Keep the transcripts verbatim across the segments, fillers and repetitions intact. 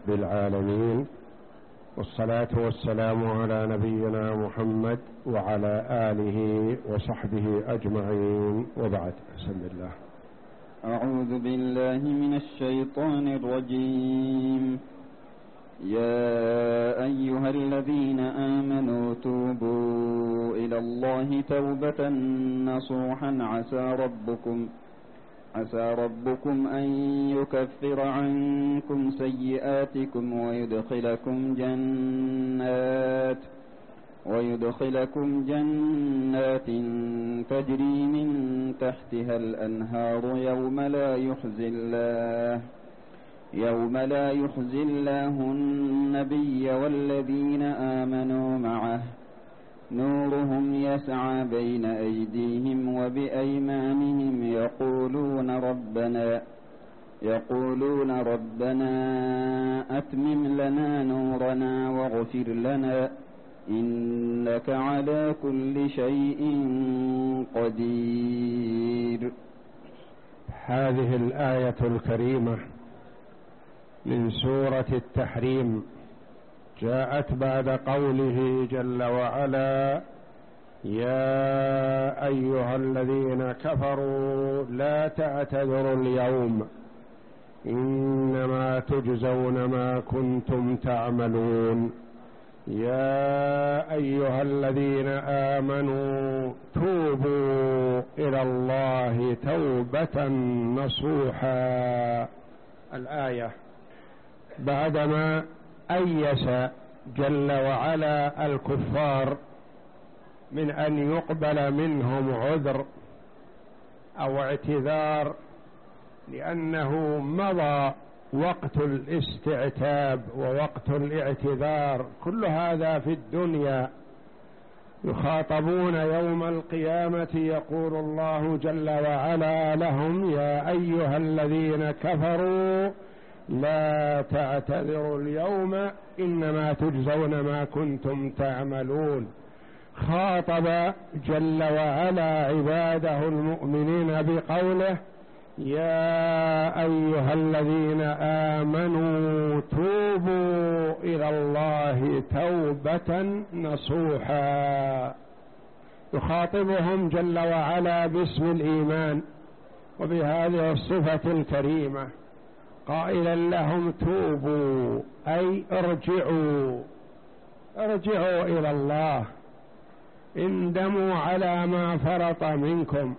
بالعالمين، والصلاة والسلام على نبينا محمد وعلى آله وصحبه أجمعين، وبعد. بسم الله. أعوذ بالله من الشيطان الرجيم. يا أيها الذين آمنوا توبوا إلى الله توبة نصوحا عسى ربكم عسى ربكم أن يكفر عنكم سيئاتكم ويدخلكم جنات ويدخلكم جنات تجري من تحتها الأنهار يوم لا يخزي الله يوم لا يخزي الله النبي والذين آمنوا معه نورهم يسعى بين أيديهم وبأيمانهم يقولون ربنا يقولون ربنا أتمم لنا نورنا واغفر لنا إنك على كل شيء قدير. هذه الآية الكريمة من سورة التحريم جاءت بعد قوله جل وعلا: يا أيها الذين كفروا لا تعتذروا اليوم إنما تجزون ما كنتم تعملون. يا أيها الذين آمنوا توبوا إلى الله توبة نصوحا. الآية بعدما أيس جل وعلا الكفار من أن يقبل منهم عذر أو اعتذار، لأنه مضى وقت الاستعتاب ووقت الاعتذار، كل هذا في الدنيا. يخاطبون يوم القيامة يقول الله جل وعلا لهم: يا أيها الذين كفروا لا تعتذروا اليوم إنما تجزون ما كنتم تعملون. خاطب جل وعلا عباده المؤمنين بقوله: يا أيها الذين آمنوا توبوا إلى الله توبة نصوحا. يخاطبهم جل وعلا باسم الإيمان وبهذه الصفة الكريمة، قائلا لهم: توبوا، أي ارجعوا ارجعوا إلى الله، اندموا على ما فرط منكم،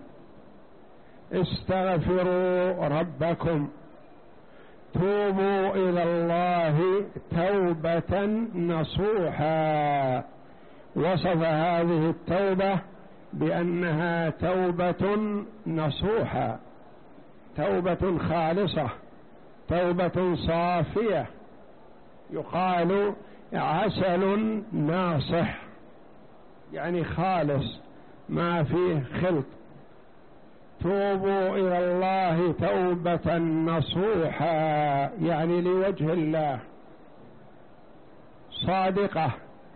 استغفروا ربكم، توبوا إلى الله توبة نصوحا. وصف هذه التوبة بأنها توبة نصوحا، توبة خالصة، توبة صافية، يقال عسل ناصح، يعني خالص ما فيه خلط. توبوا إلى الله توبة نصوحا، يعني لوجه الله، صادقة،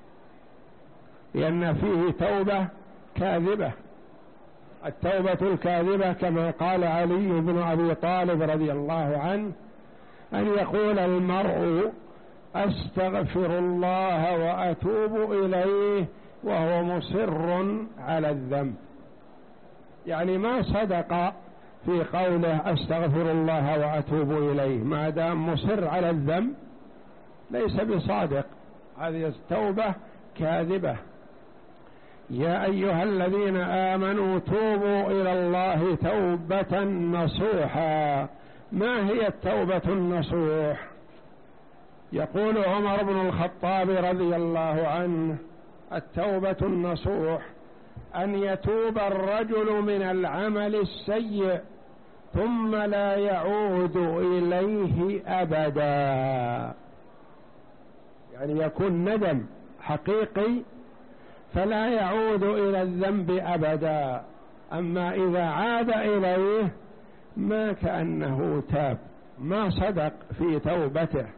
لأن فيه توبة كاذبة. التوبة الكاذبة كما قال علي بن أبي طالب رضي الله عنه: أن يقول المرء أستغفر الله وأتوب إليه وهو مصر على الذنب، يعني ما صدق في قوله أستغفر الله وأتوب إليه، ما دام مصر على الذنب ليس بصادق، هذه التوبة كاذبة. يا أيها الذين آمنوا توبوا إلى الله توبة نصوحا. ما هي التوبة النصوح؟ يقول عمر بن الخطاب رضي الله عنه: التوبة النصوح أن يتوب الرجل من العمل السيء ثم لا يعود إليه أبدا، يعني يكون ندم حقيقي فلا يعود إلى الذنب أبدا، أما إذا عاد إليه ما كأنه تاب، ما صدق في توبته.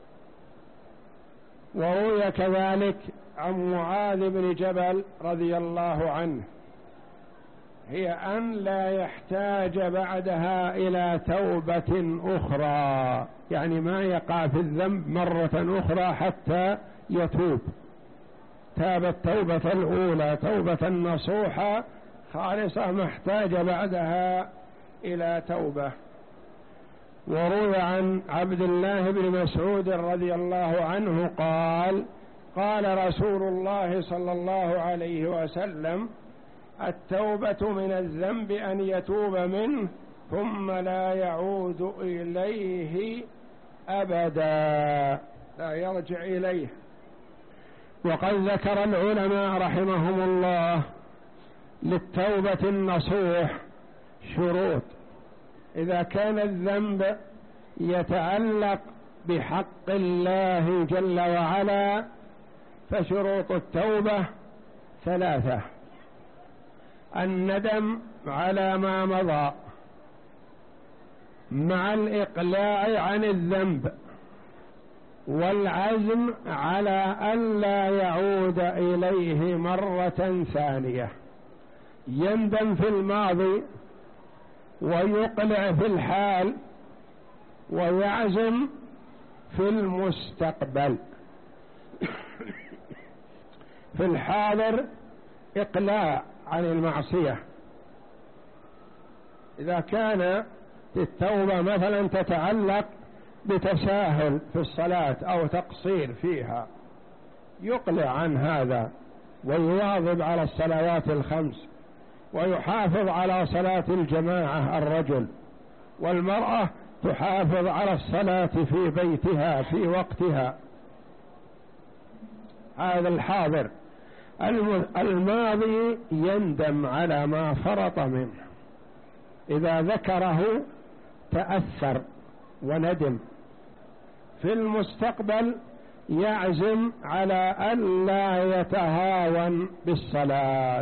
وروي كذلك عن معاذ بن جبل رضي الله عنه هي أن لا يحتاج بعدها إلى توبة أخرى، يعني ما يقع في الذنب مرة أخرى حتى يتوب. تاب التوبة الأولى توبة نصوحة خالصة، ما احتاج بعدها إلى توبة. وروي عن عبد الله بن مسعود رضي الله عنه قال: قال رسول الله صلى الله عليه وسلم: التوبة من الذنب أن يتوب منه ثم لا يعود إليه أبدا، لا يرجع إليه. وقد ذكر العلماء رحمهم الله للتوبة النصوح شروط. إذا كان الذنب يتعلق بحق الله جل وعلا فشروط التوبة ثلاثة: الندم على ما مضى مع الإقلاع عن الذنب، والعزم على ألا يعود إليه مرة ثانية. يندم في الماضي ويقلع في الحال ويعزم في المستقبل. في الحاضر إقلاع عن المعصية. إذا كان التوبة مثلا تتعلق بتساهل في الصلاة أو تقصير فيها، يقلع عن هذا ويواظب على الصلوات الخمس، ويحافظ على صلاة الجماعة الرجل، والمرأة تحافظ على الصلاة في بيتها في وقتها. هذا الحاضر. الماضي يندم على ما فرط منه، إذا ذكره تأثر وندم. في المستقبل يعزم على ألا يتهاون بالصلاة.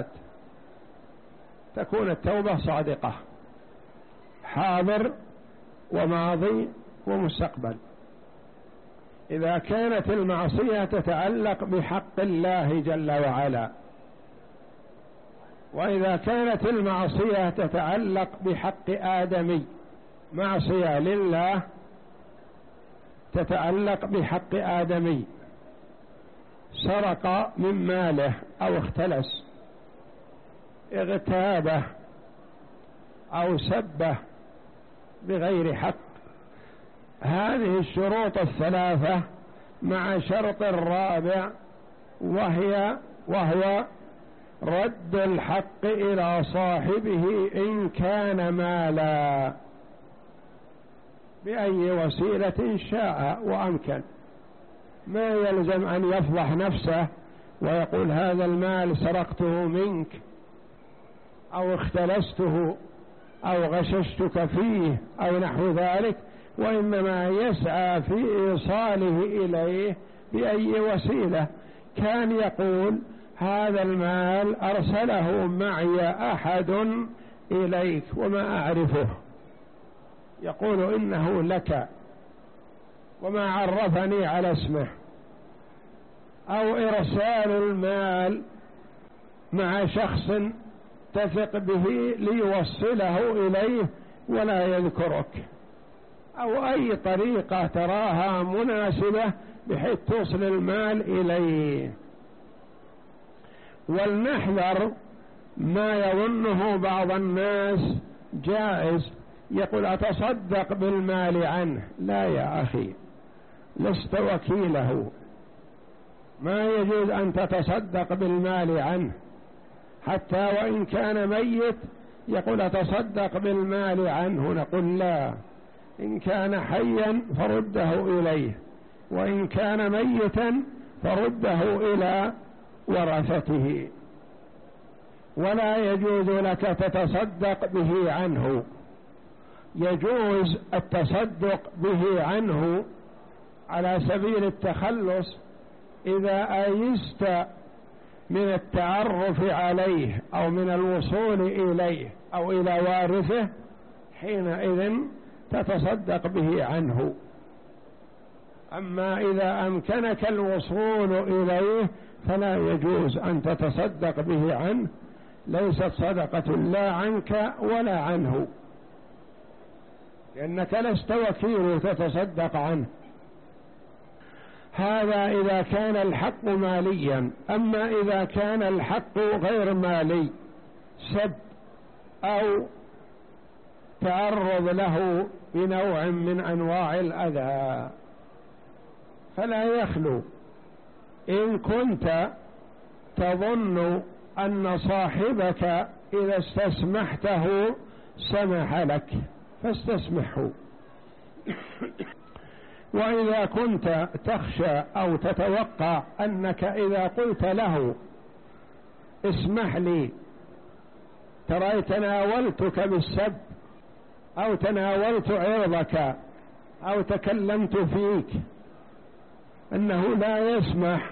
تكون التوبة صادقة، حاضر وماضي ومستقبل. إذا كانت المعصية تتعلق بحق الله جل وعلا، وإذا كانت المعصية تتعلق بحق آدمي، معصية لله تتعلق بحق آدمي، سرق من ماله أو اختلس، اغتابه أو سبه بغير حق، هذه الشروط الثلاثة مع شرط الرابع وهي وهو رد الحق إلى صاحبه إن كان مالا بأي وسيلة شاء وأمكن. ما يلزم أن يفضح نفسه ويقول هذا المال سرقته منك أو اختلسته أو غششتك فيه أو نحو ذلك، وإنما يسعى في إيصاله إليه بأي وسيلة. كان يقول هذا المال أرسله معي أحد إليك وما أعرفه، يقول إنه لك وما عرفني على اسمه، أو إرسال المال مع شخص تثق به ليوصله إليه ولا يذكرك، أو أي طريقة تراها مناسبة بحيث توصل المال إليه. ولنحذر ما يظنه بعض الناس جائز، يقول أتصدق بالمال عنه. لا يا أخي، لست وكيله، ما يجوز أن تتصدق بالمال عنه، حتى وإن كان ميت يقول أتصدق بالمال عنه، نقول لا، إن كان حيا فرده إليه، وإن كان ميتا فرده إلى ورثته. ولا يجوز لك تتصدق به عنه. يجوز التصدق به عنه على سبيل التخلص إذا أيست من التعرف عليه أو من الوصول إليه أو إلى وارثه، حينئذ تتصدق به عنه. أما إذا أمكنك الوصول إليه فلا يجوز أن تتصدق به عنه، ليست صدقة لا عنك ولا عنه، لأنك لست وكيل تتصدق عنه. هذا إذا كان الحق ماليا. أما إذا كان الحق غير مالي، سب أو تعرض له بنوع من أنواع الأذى، فلا يخلو إن كنت تظن أن صاحبك إذا استسمحته سمح لك فاستسمحه، وإذا كنت تخشى أو تتوقع أنك إذا قلت له اسمح لي ترى تناولتك بالسب أو تناولت عرضك أو تكلمت فيك، أنه لا يسمح،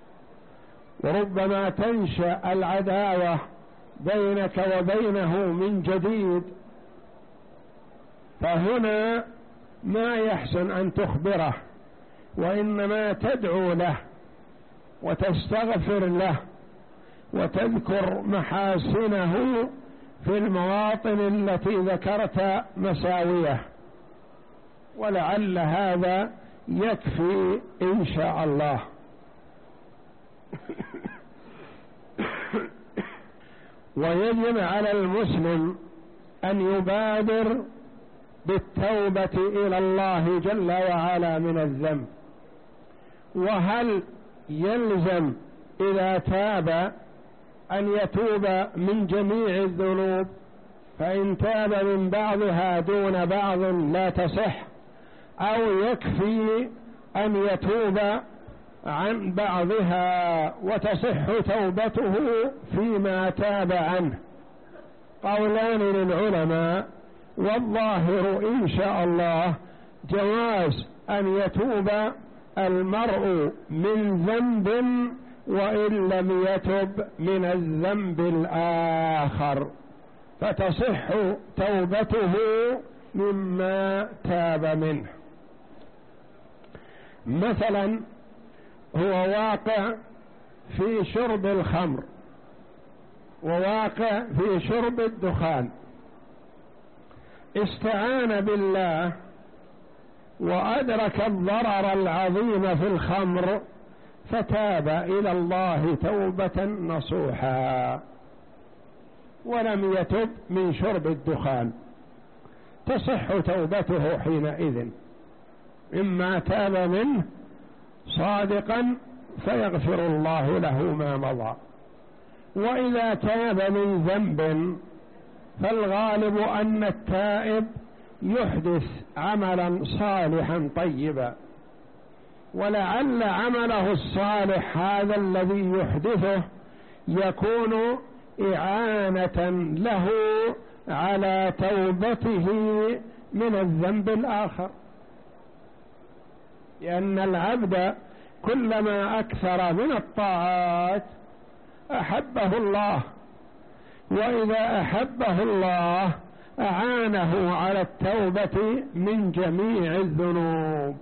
وربما تنشأ العداوة بينك وبينه من جديد، فهنا ما يحسن أن تخبره، وإنما تدعو له وتستغفر له وتذكر محاسنه في المواطن التي ذكرت مساويه، ولعل هذا يكفي إن شاء الله. ويجب على المسلم أن يبادر بالتوبة إلى الله جل وعلا من الذنب. وهل يلزم إذا تاب أن يتوب من جميع الذنوب؟ فإن تاب من بعضها دون بعض لا تصح، أو يكفي أن يتوب عن بعضها وتصح توبته فيما تاب عنه؟ قولان للعلماء، والظاهر إن شاء الله جواز أن يتوب المرء من ذنب وإن لم يتب من الذنب الآخر، فتصح توبته مما تاب منه. مثلا هو واقع في شرب الخمر وواقع في شرب الدخان، استعان بالله وأدرك الضرر العظيم في الخمر فتاب إلى الله توبة نصوحا ولم يتب من شرب الدخان، تصح توبته حينئذ، إما تاب منه صادقا فيغفر الله له ما مضى. وإذا تاب من ذنب فالغالب أن التائب يحدث عملا صالحا طيبا، ولعل عمله الصالح هذا الذي يحدثه يكون إعانة له على توبته من الذنب الآخر، لأن العبد كلما أكثر من الطاعات أحبه الله، وإذا أحبه الله أعانه على التوبة من جميع الذنوب.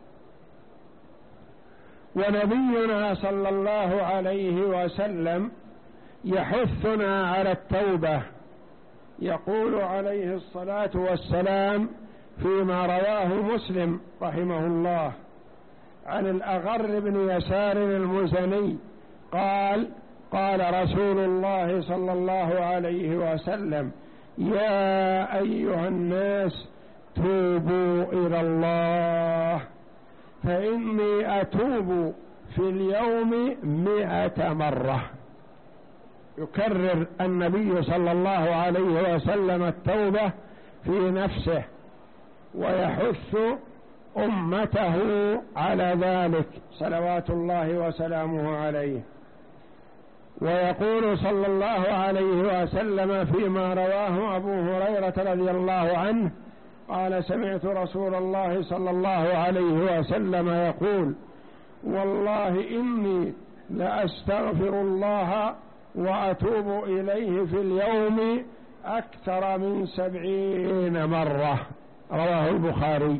ونبينا صلى الله عليه وسلم يحثنا على التوبة، يقول عليه الصلاة والسلام فيما رواه مسلم رحمه الله عن الأغر بن يسار المزني قال: قال رسول الله صلى الله عليه وسلم: يا أيها الناس توبوا إلى الله فإني أتوب في اليوم مئة مرة. يكرر النبي صلى الله عليه وسلم التوبة في نفسه ويحث أمته على ذلك صلوات الله وسلامه عليه. ويقول صلى الله عليه وسلم فيما رواه أبو هريرة رضي الله عنه قال: سمعت رسول الله صلى الله عليه وسلم يقول: والله إني لأستغفر الله وأتوب إليه في اليوم أكثر من سبعين مرة، رواه البخاري.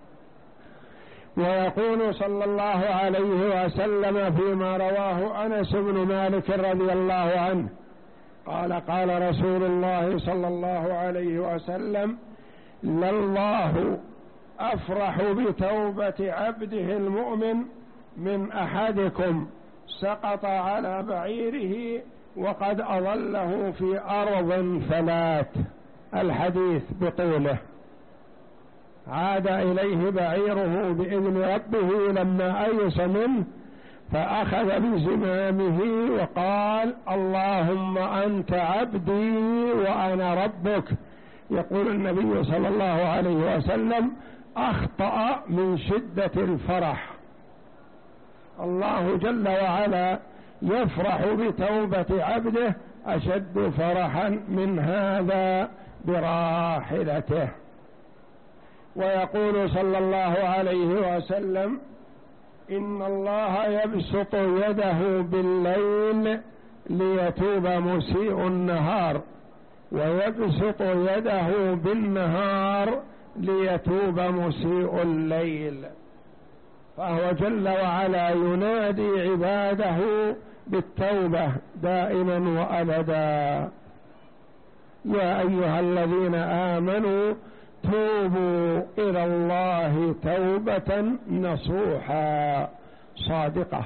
ويقول صلى الله عليه وسلم فيما رواه أنس بن مالك رضي الله عنه قال قال رسول الله صلى الله عليه وسلم: لله أفرح بتوبة عبده المؤمن من أحدكم سقط على بعيره وقد أظله في أرض فلات. الحديث بطوله. عاد إليه بعيره بإذن ربه لما أيس منه، فأخذ بزمامه وقال: اللهم أنت عبدي وأنا ربك. يقول النبي صلى الله عليه وسلم: أخطأ من شدة الفرح. الله جل وعلا يفرح بتوبة عبده أشد فرحا من هذا براحلته. ويقول صلى الله عليه وسلم: إن الله يبسط يده بالليل ليتوب مسيء النهار، ويبسط يده بالنهار ليتوب مسيء الليل. فهو جل وعلا ينادي عباده بالتوبة دائما وأبدا. يا أيها الذين آمنوا توبوا إلى الله توبة نصوحا صادقة.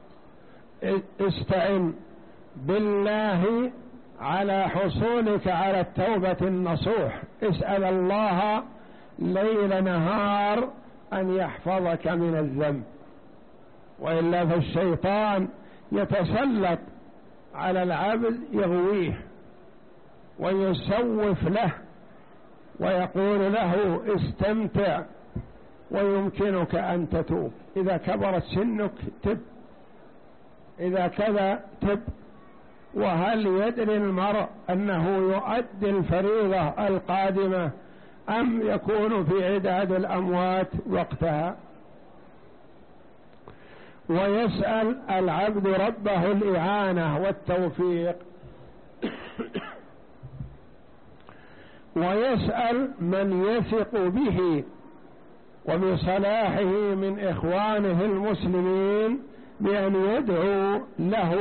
استعن بالله على حصولك على التوبة النصوح. اسأل الله ليل نهار أن يحفظك من الذنب، وإلا فالشيطان يتسلط على العبد يغويه ويسوف له ويقول له استمتع ويمكنك أن تتوب، إذا كبرت سنك تب، إذا كذا تب. وهل يدري المرء أنه يؤدي الفريضة القادمة أم يكون في عداد الأموات وقتها؟ ويسأل العبد ربه الإعانة والتوفيق، ويسأل من يثق به وبصلاحه من إخوانه المسلمين بأن يدعو له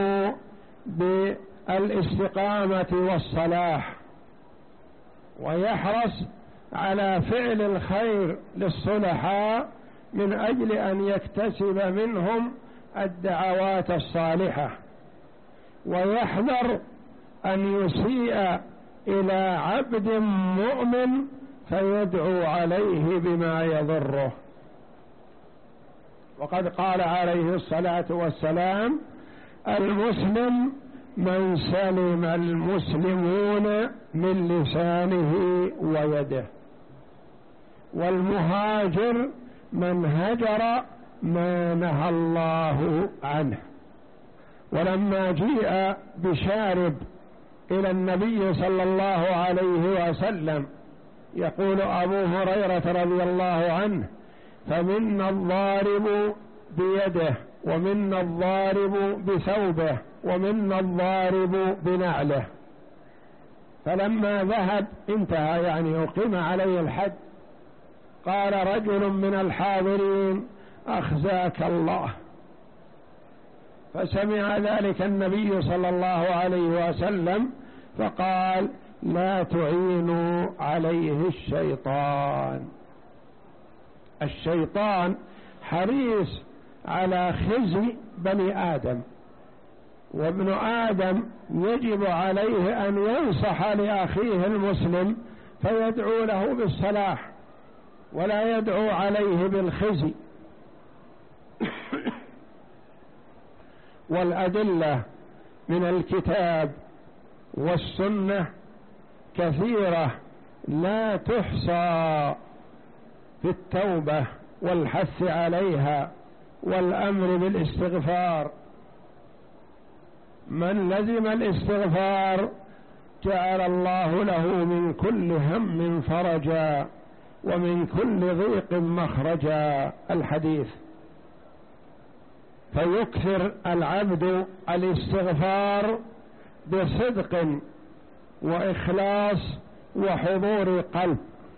بالاستقامة والصلاح، ويحرص على فعل الخير للصلحاء من أجل أن يكتسب منهم الدعوات الصالحة، ويحذر أن يسيء إلى عبد مؤمن فيدعو عليه بما يضره. وقد قال عليه الصلاة والسلام: المسلم من سلم المسلمون من لسانه ويده، والمهاجر من هجر ما نهى الله عنه. ولما جيء بشارب إلى النبي صلى الله عليه وسلم يقول أبو هريرة رضي الله عنه: فمنا الضارب بيده، ومنا الضارب بثوبه، ومنا الضارب بنعله. فلما ذهب انتهى، يعني أقيم عليه الحد، قال رجل من الحاضرين: أخزاك الله. فسمع ذلك النبي صلى الله عليه وسلم فقال: لا تعينوا عليه الشيطان. الشيطان حريص على خزي بني آدم، وابن آدم يجب عليه أن ينصح لأخيه المسلم فيدعو له بالصلاح ولا يدعو عليه بالخزي. والأدلة من الكتاب والسنة كثيرة لا تحصى في التوبة والحث عليها والأمر بالاستغفار. من لزم الاستغفار جعل الله له من كل هم فرجا ومن كل ضيق مخرجا. الحديث. فيكثر العبد الاستغفار بصدق وإخلاص وحضور قلب.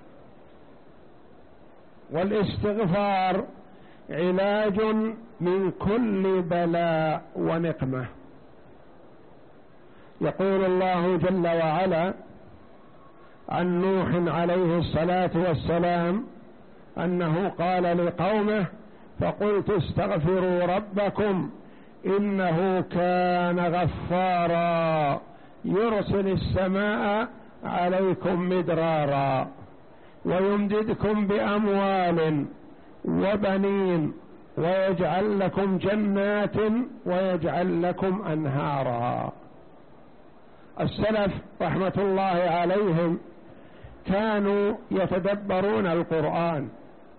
والاستغفار علاج من كل بلاء ونقمة. يقول الله جل وعلا عن نوح عليه الصلاة والسلام أنه قال لقومه: فقلت استغفروا ربكم إنه كان غفارا يرسل السماء عليكم مدرارا ويمددكم بأموال وبنين ويجعل لكم جنات ويجعل لكم أنهارا. السلف رحمة الله عليهم كانوا يتدبرون القرآن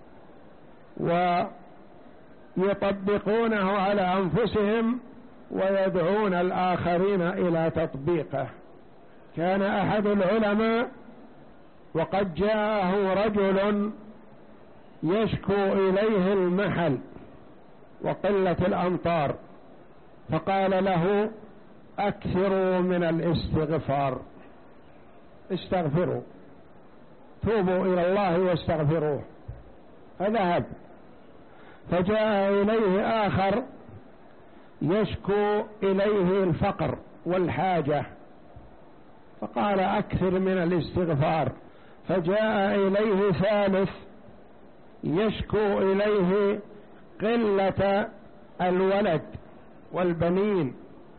ويطبقونه على أنفسهم ويدعون الآخرين إلى تطبيقه. كان أحد العلماء وقد جاءه رجل يشكو إليه المحل وقلة الأمطار، فقال له: أكثروا من الاستغفار، استغفروا، توبوا إلى الله واستغفروه. فذهب، فجاء إليه آخر يشكو إليه الفقر والحاجة، فقال: أكثر من الاستغفار. فجاء إليه ثالث يشكو إليه قلة الولد والبنين،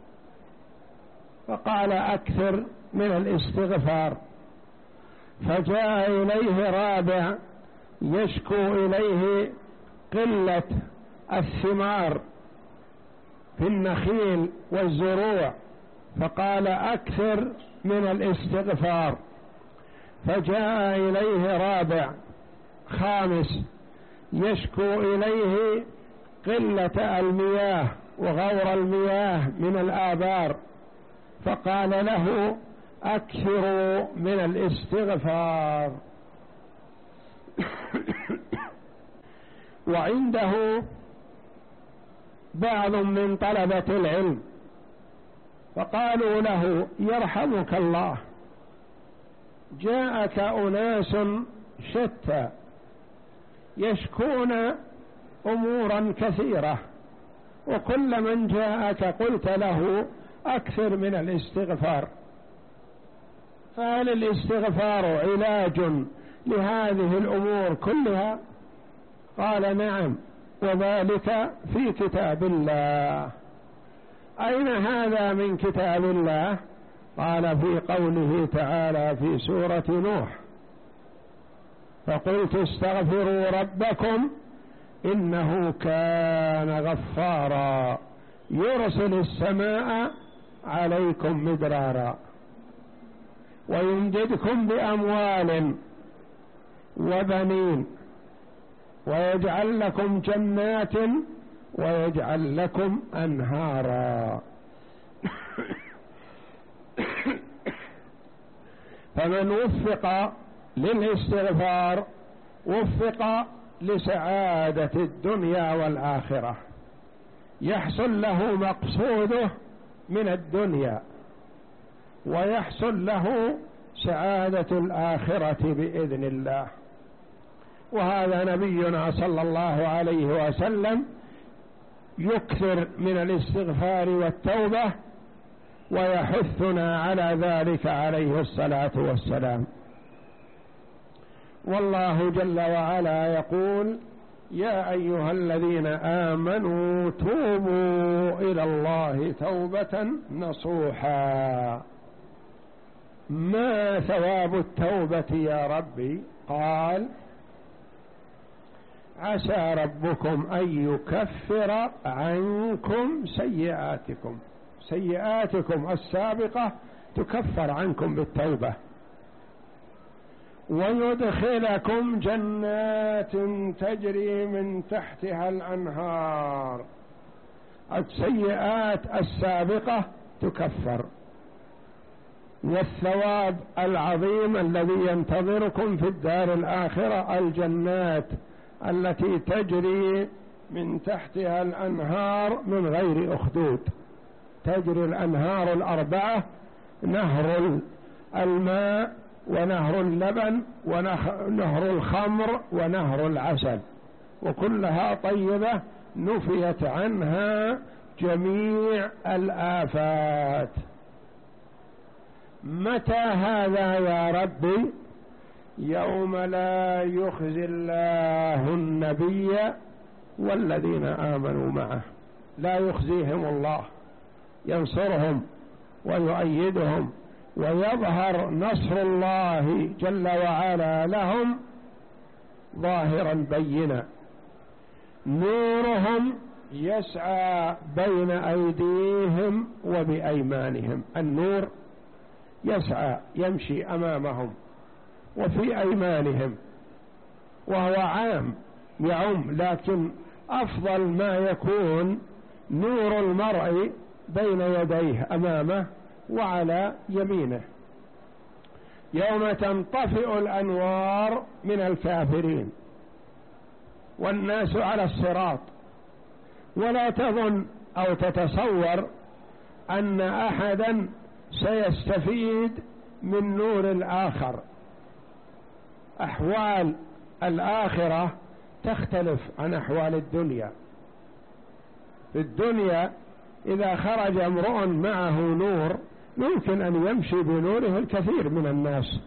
فقال: أكثر من الاستغفار. فجاء إليه رابع يشكو إليه قلة الثمار في النخيل والزروع، فقال: أكثر من الاستغفار. فجاء إليه رابع خامس يشكو إليه قلة المياه وغور المياه من الآبار، فقال له: أكثروا من الاستغفار. وعنده بعض من طلبة العلم فقالوا له: يرحمك الله، جاءك أناس شتى يشكون أمورا كثيرة، وكل من جاءك قلت له أكثر من الاستغفار، فهل الاستغفار علاج لهذه الأمور كلها؟ قال: نعم، وذلك في كتاب الله. أين هذا من كتاب الله؟ قال: في قوله تعالى في سورة نوح: فقلت استغفروا ربكم إنه كان غفارا يرسل السماء عليكم مدرارا ويمددكم بأموال وبنين ويجعل لكم جنات ويجعل لكم أنهارا. فمن وفق للاستغفار وفق لسعادة الدنيا والآخرة، يحصل له مقصوده من الدنيا ويحصل له سعادة الآخرة بإذن الله. وهذا نبينا صلى الله عليه وسلم يكثر من الاستغفار والتوبة ويحثنا على ذلك عليه الصلاة والسلام. والله جل وعلا يقول: يا أيها الذين آمنوا توبوا إلى الله توبة نصوحا. ما ثواب التوبة يا ربي؟ قال: عسى ربكم أن يكفر عنكم سيئاتكم، سيئاتكم السابقة تكفر عنكم بالتوبة، ويدخلكم جنات تجري من تحتها الأنهار. السيئات السابقة تكفر، والثواب العظيم الذي ينتظركم في الدار الآخرة الجنات التي تجري من تحتها الأنهار من غير أخدود. تجري الأنهار الأربعة: نهر الماء ونهر اللبن ونهر الخمر ونهر العسل، وكلها طيبة نفيت عنها جميع الآفات. متى هذا يا ربي؟ يوم لا يخزي الله النبي والذين آمنوا معه، لا يخزيهم الله، ينصرهم ويؤيدهم ويظهر نصر الله جل وعلا لهم ظاهرا بينا. نورهم يسعى بين أيديهم وبأيمانهم، النور يسعى يمشي أمامهم وفي أيمانهم، وهو عام يعم، لكن أفضل ما يكون نور المرء بين يديه أمامه وعلى يمينه. يوم تنطفئ الأنوار من الكافرين والناس على الصراط، ولا تظن أو تتصور أن أحدا سيستفيد من نور الآخر. أحوال الآخرة تختلف عن أحوال الدنيا. في الدنيا إذا خرج امرؤ معه نور يمكن أن يمشي بنوره الكثير من الناس،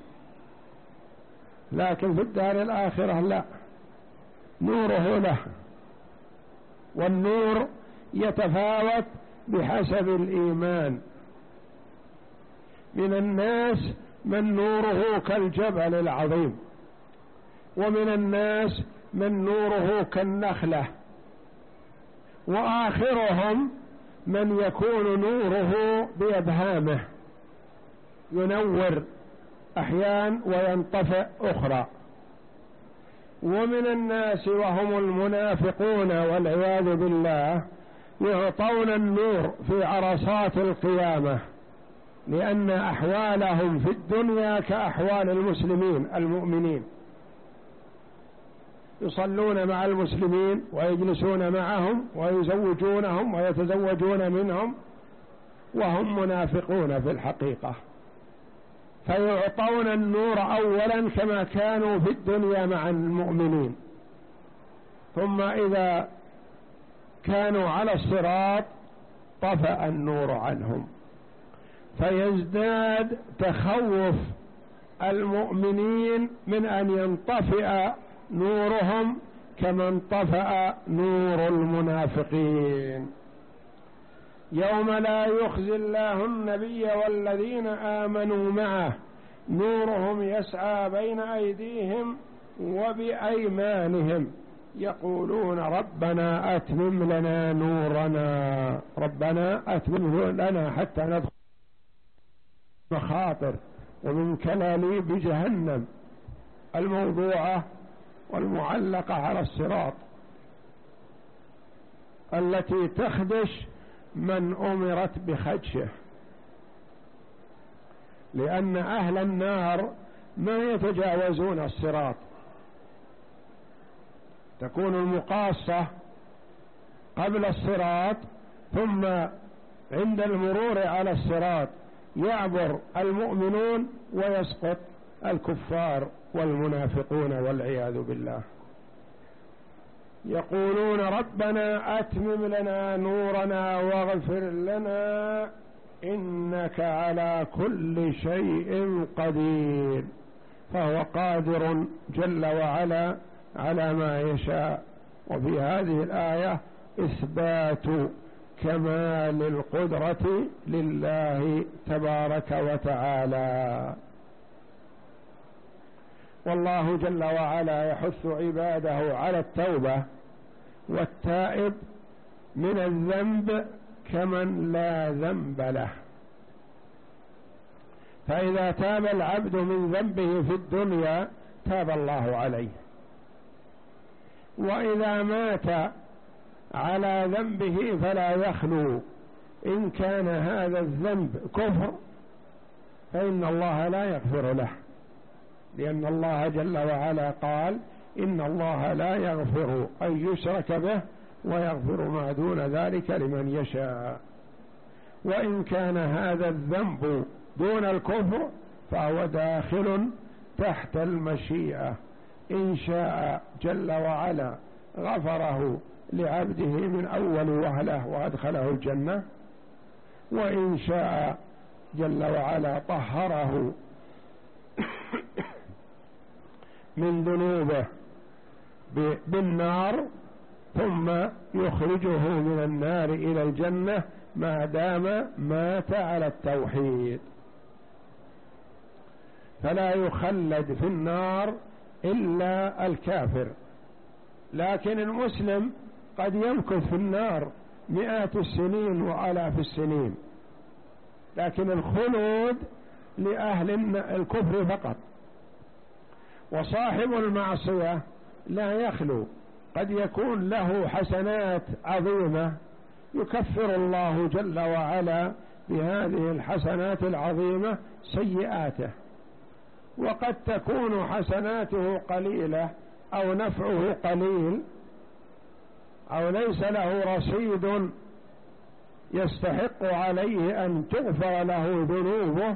لكن في الدار الآخرة لا، نوره له، والنور يتفاوت بحسب الإيمان. من الناس من نوره كالجبل العظيم، ومن الناس من نوره كالنخلة، وآخرهم من يكون نوره بإبهامه، ينور أحيان وينطفئ أخرى. ومن الناس وهم المنافقون والعياذ بالله يعطون النور في عرصات القيامة، لأن أحوالهم في الدنيا كأحوال المسلمين المؤمنين، يصلون مع المسلمين ويجلسون معهم ويزوجونهم ويتزوجون منهم، وهم منافقون في الحقيقة، فيعطون النور أولا كما كانوا في الدنيا مع المؤمنين، ثم إذا كانوا على الصراط طفأ النور عنهم، فيزداد تخوف المؤمنين من أن ينطفئ نورهم كما انطفأ نور المنافقين. يوم لا يخزي الله النبي والذين آمنوا معه نورهم يسعى بين أيديهم وبأيمانهم يقولون ربنا أتمم لنا نورنا، ربنا أتمم لنا حتى ندخل مخاطر ومن كلاليب جهنم الموضوعة والمعلقة على الصراط التي تخدش من أمرت بخدشه، لأن أهل النار ما يتجاوزون الصراط، تكون المقاصة قبل الصراط، ثم عند المرور على الصراط يعبر المؤمنون ويسقط الكفار والمنافقون والعياذ بالله. يقولون ربنا أتمم لنا نورنا واغفر لنا إنك على كل شيء قدير، فهو قادر جل وعلا على ما يشاء. وفي هذه الآية إثبات كمال القدرة لله تبارك وتعالى. والله جل وعلا يحث عباده على التوبة، والتائب من الذنب كمن لا ذنب له، فإذا تاب العبد من ذنبه في الدنيا تاب الله عليه، وإذا مات على ذنبه فلا يخلو، إن كان هذا الذنب كفر فإن الله لا يغفر له، لأن الله جل وعلا قال إن الله لا يغفر أن يشرك به ويغفر ما دون ذلك لمن يشاء. وإن كان هذا الذنب دون الكفر فهو داخل تحت المشيئة، إن شاء جل وعلا غفره لعبده من أول وهلة وأدخله الجنة، وإن شاء جل وعلا طهره من ذنوبه بالنار ثم يخرجه من النار إلى الجنة ما دام مات على التوحيد، فلا يخلد في النار إلا الكافر. لكن المسلم قد يمكث في النار مئات السنين وآلاف السنين، لكن الخلود لأهل الكفر فقط. وصاحب المعصية لا يخلو، قد يكون له حسنات عظيمة يكفر الله جل وعلا بهذه الحسنات العظيمة سيئاته، وقد تكون حسناته قليلة أو نفعه قليل أو ليس له رصيد يستحق عليه أن تغفر له ذنوبه،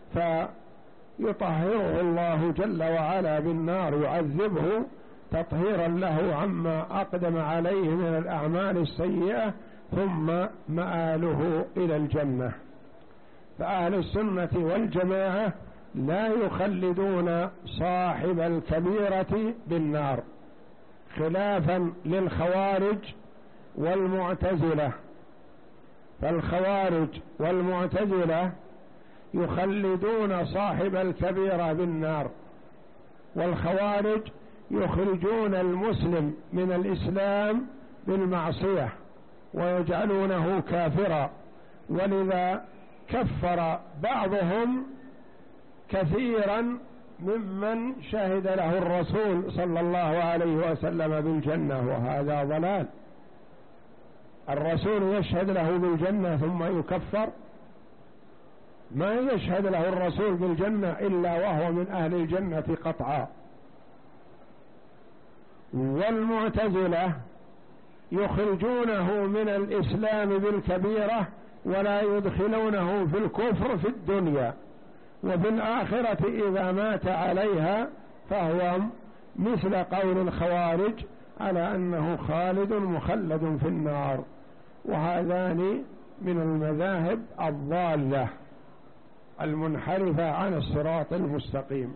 فيطهره الله جل وعلا بالنار، يعذبه تطهيرا له عما أقدم عليه من الأعمال السيئة، ثم مآله إلى الجنة. فأهل السنة والجماعة لا يخلدون صاحب الكبيرة بالنار، خلافا للخوارج والمعتزلة. فالخوارج والمعتزلة يخلدون صاحب الكبيرة بالنار، والخوارج يخرجون المسلم من الإسلام بالمعصية ويجعلونه كافرا، ولذا كفر بعضهم كثيرا ممن شهد له الرسول صلى الله عليه وسلم بالجنة، وهذا ضلال. الرسول يشهد له بالجنة ثم يكفر؟ ما يشهد له الرسول بالجنة إلا وهو من أهل الجنة قطعا. والمعتزلة يخرجونه من الإسلام بالكبيرة ولا يدخلونه في الكفر في الدنيا، وفي الآخرة إذا مات عليها فهو مثل قول الخوارج على أنه خالد مخلد في النار. وهذان من المذاهب الضالة المنحرفة عن الصراط المستقيم.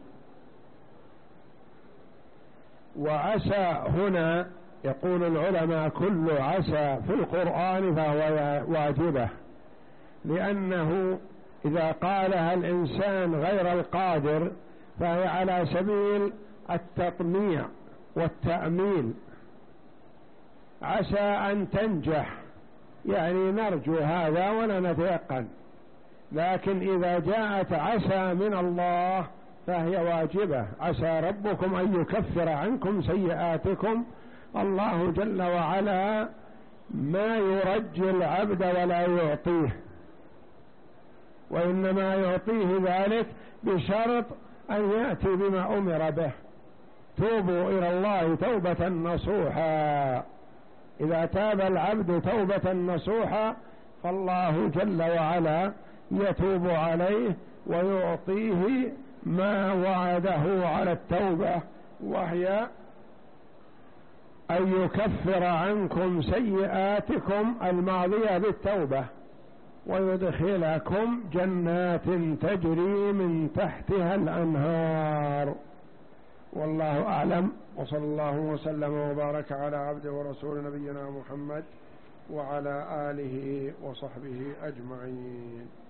وعسى هنا يقول العلماء كل عسى في القرآن فهو واجبة، لأنه إذا قالها الإنسان غير القادر فهي على سبيل التطميع والتأميل. عسى أن تنجح يعني نرجو هذا ولا نتيقن، لكن إذا جاءت عسى من الله فهي واجبة. عسى ربكم أن يكفر عنكم سيئاتكم. الله جل وعلا ما يرجي العبد ولا يعطيه، وإنما يعطيه ذلك بشرط أن يأتي بما أمر به. توبوا إلى الله توبة نصوحا. إذا تاب العبد توبة نصوحا فالله جل وعلا يتوب عليه ويعطيه ما وعده على التوبة، وهي أن يكفر عنكم سيئاتكم الماضية بالتوبة ويدخلكم جنات تجري من تحتها الأنهار. والله أعلم، وصلى الله وسلم وبارك على عبده ورسول نبينا محمد وعلى آله وصحبه أجمعين.